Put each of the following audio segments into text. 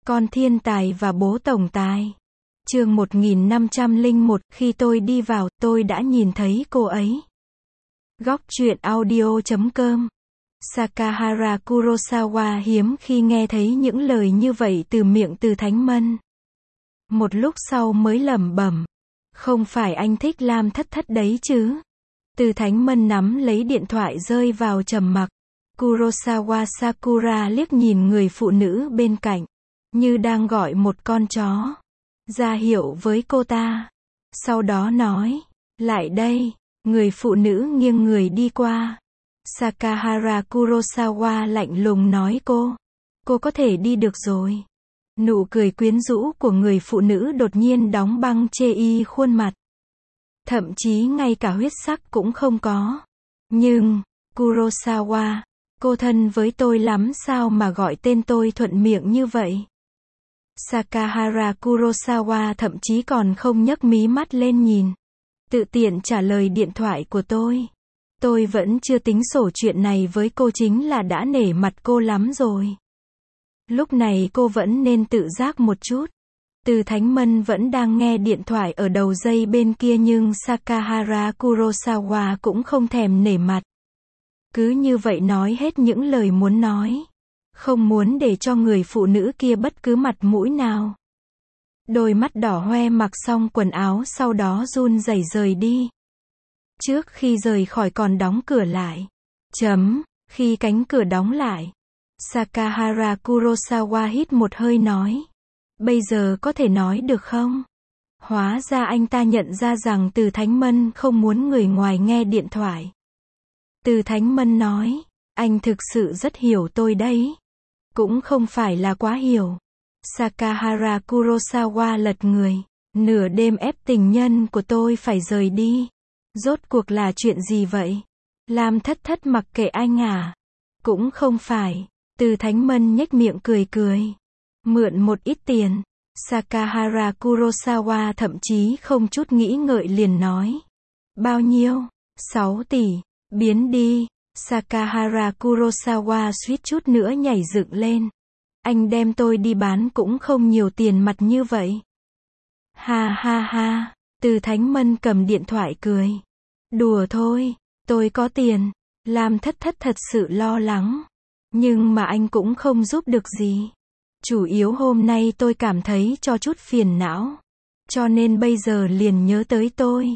Con thiên tài và bố tổng tài. Chương 1501, khi tôi đi vào, tôi đã nhìn thấy cô ấy. Góc truyện audio.com. Sakahara Kurosawa hiếm khi nghe thấy những lời như vậy từ miệng Từ Thánh Mân. Một lúc sau mới lẩm bẩm, không phải anh thích Lam Thất Thất đấy chứ? Từ Thánh Mân nắm lấy điện thoại rơi vào trầm mặc. Kurosawa Sakura liếc nhìn người phụ nữ bên cạnh, như đang gọi một con chó, ra hiệu với cô ta. Sau đó nói, lại đây. Người phụ nữ nghiêng người đi qua. Sakahara Kurosawa lạnh lùng nói cô có thể đi được rồi. Nụ cười quyến rũ của người phụ nữ đột nhiên đóng băng chê y khuôn mặt. Thậm chí ngay cả huyết sắc cũng không có. Nhưng, Kurosawa, cô thân với tôi lắm sao mà gọi tên tôi thuận miệng như vậy? Sakahara Kurosawa thậm chí còn không nhấc mí mắt lên nhìn. Tự tiện trả lời điện thoại của tôi. Tôi vẫn chưa tính sổ chuyện này với cô chính là đã nể mặt cô lắm rồi. Lúc này cô vẫn nên tự giác một chút. Từ Thánh Mân vẫn đang nghe điện thoại ở đầu dây bên kia nhưng Sakahara Kurosawa cũng không thèm nể mặt. Cứ như vậy nói hết những lời muốn nói. Không muốn để cho người phụ nữ kia bất cứ mặt mũi nào. Đôi mắt đỏ hoe mặc xong quần áo sau đó run rẩy rời đi. Trước khi rời khỏi còn đóng cửa lại. Khi cánh cửa đóng lại, Sakahara Kurosawa hít một hơi nói. Bây giờ có thể nói được không? Hóa ra anh ta nhận ra rằng Từ Thánh Mân không muốn người ngoài nghe điện thoại. Từ Thánh Mân nói, anh thực sự rất hiểu tôi đấy. Cũng không phải là quá hiểu. Sakahara Kurosawa lật người. Nửa đêm ép tình nhân của tôi phải rời đi. Rốt cuộc là chuyện gì vậy? Lam Thất Thất mặc kệ anh à? Cũng không phải. Từ Thánh Mân nhếch miệng cười. Mượn một ít tiền. Sakahara Kurosawa thậm chí không chút nghĩ ngợi liền nói. Bao nhiêu? 6 tỷ. Biến đi. Sakahara Kurosawa suýt chút nữa nhảy dựng lên. Anh đem tôi đi bán cũng không nhiều tiền mặt như vậy. Ha ha ha. Từ Thánh Mân cầm điện thoại cười. Đùa thôi, tôi có tiền. Lam Thất Thất thật sự lo lắng. Nhưng mà anh cũng không giúp được gì. Chủ yếu hôm nay tôi cảm thấy cho chút phiền não. Cho nên bây giờ liền nhớ tới tôi.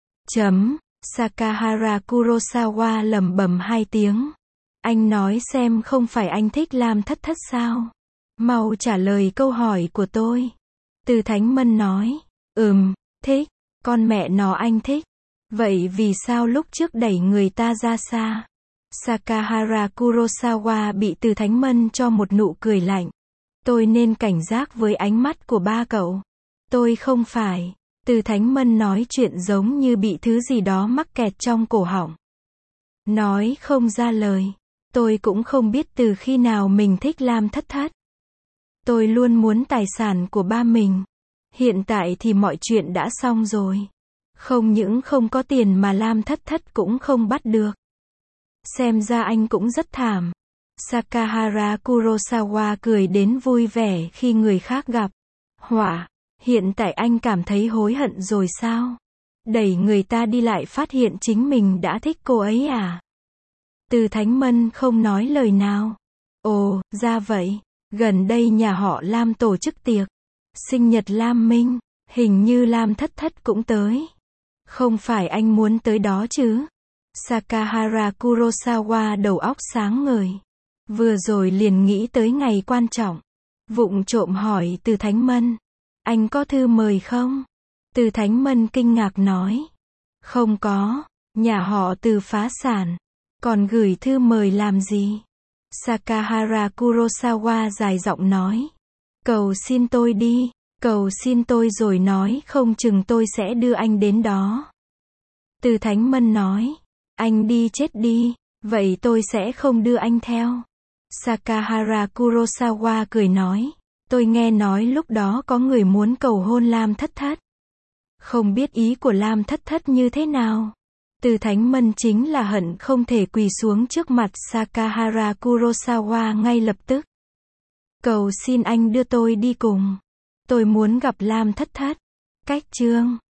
Sakahara Kurosawa lẩm bẩm 2 tiếng. Anh nói xem không phải anh thích Lam Thất Thất sao? Mau trả lời câu hỏi của tôi. Từ Thánh Mân nói. Thích. Con mẹ nó anh thích. Vậy vì sao lúc trước đẩy người ta ra xa? Sakahara Kurosawa bị Từ Thánh Mân cho một nụ cười lạnh. Tôi nên cảnh giác với ánh mắt của ba cậu. Tôi không phải. Từ Thánh Mân nói chuyện giống như bị thứ gì đó mắc kẹt trong cổ họng. Nói không ra lời. Tôi cũng không biết từ khi nào mình thích Lam Thất Thất. Tôi luôn muốn tài sản của ba mình. Hiện tại thì mọi chuyện đã xong rồi. Không những không có tiền mà Lam Thất Thất cũng không bắt được. Xem ra anh cũng rất thảm. Sakahara Kurosawa cười đến vui vẻ khi người khác gặp họa. Hiện tại anh cảm thấy hối hận rồi sao? Đẩy người ta đi lại phát hiện chính mình đã thích cô ấy à? Từ Thánh Mân không nói lời nào. Ồ, ra vậy. Gần đây nhà họ Lam tổ chức tiệc sinh nhật Lam Minh. Hình như Lam Thất Thất cũng tới. Không phải anh muốn tới đó chứ? Sakahara Kurosawa đầu óc sáng ngời. Vừa rồi liền nghĩ tới ngày quan trọng. Vụng trộm hỏi Từ Thánh Mân. Anh có thư mời không? Từ Thánh Mân kinh ngạc nói. Không có. Nhà họ Từ phá sản. Còn gửi thư mời làm gì? Sakahara Kurosawa dài giọng nói. Cầu xin tôi đi. Cầu xin tôi rồi nói không chừng tôi sẽ đưa anh đến đó. Từ Thánh Mân nói. Anh đi chết đi. Vậy tôi sẽ không đưa anh theo. Sakahara Kurosawa cười nói. Tôi nghe nói lúc đó có người muốn cầu hôn Lam Thất Thất. Không biết ý của Lam Thất Thất như thế nào. Từ Thánh Mân chính là hận không thể quỳ xuống trước mặt Sakahara Kurosawa ngay lập tức. Cầu xin anh đưa tôi đi cùng. Tôi muốn gặp Lam Thất Thất. Cách chương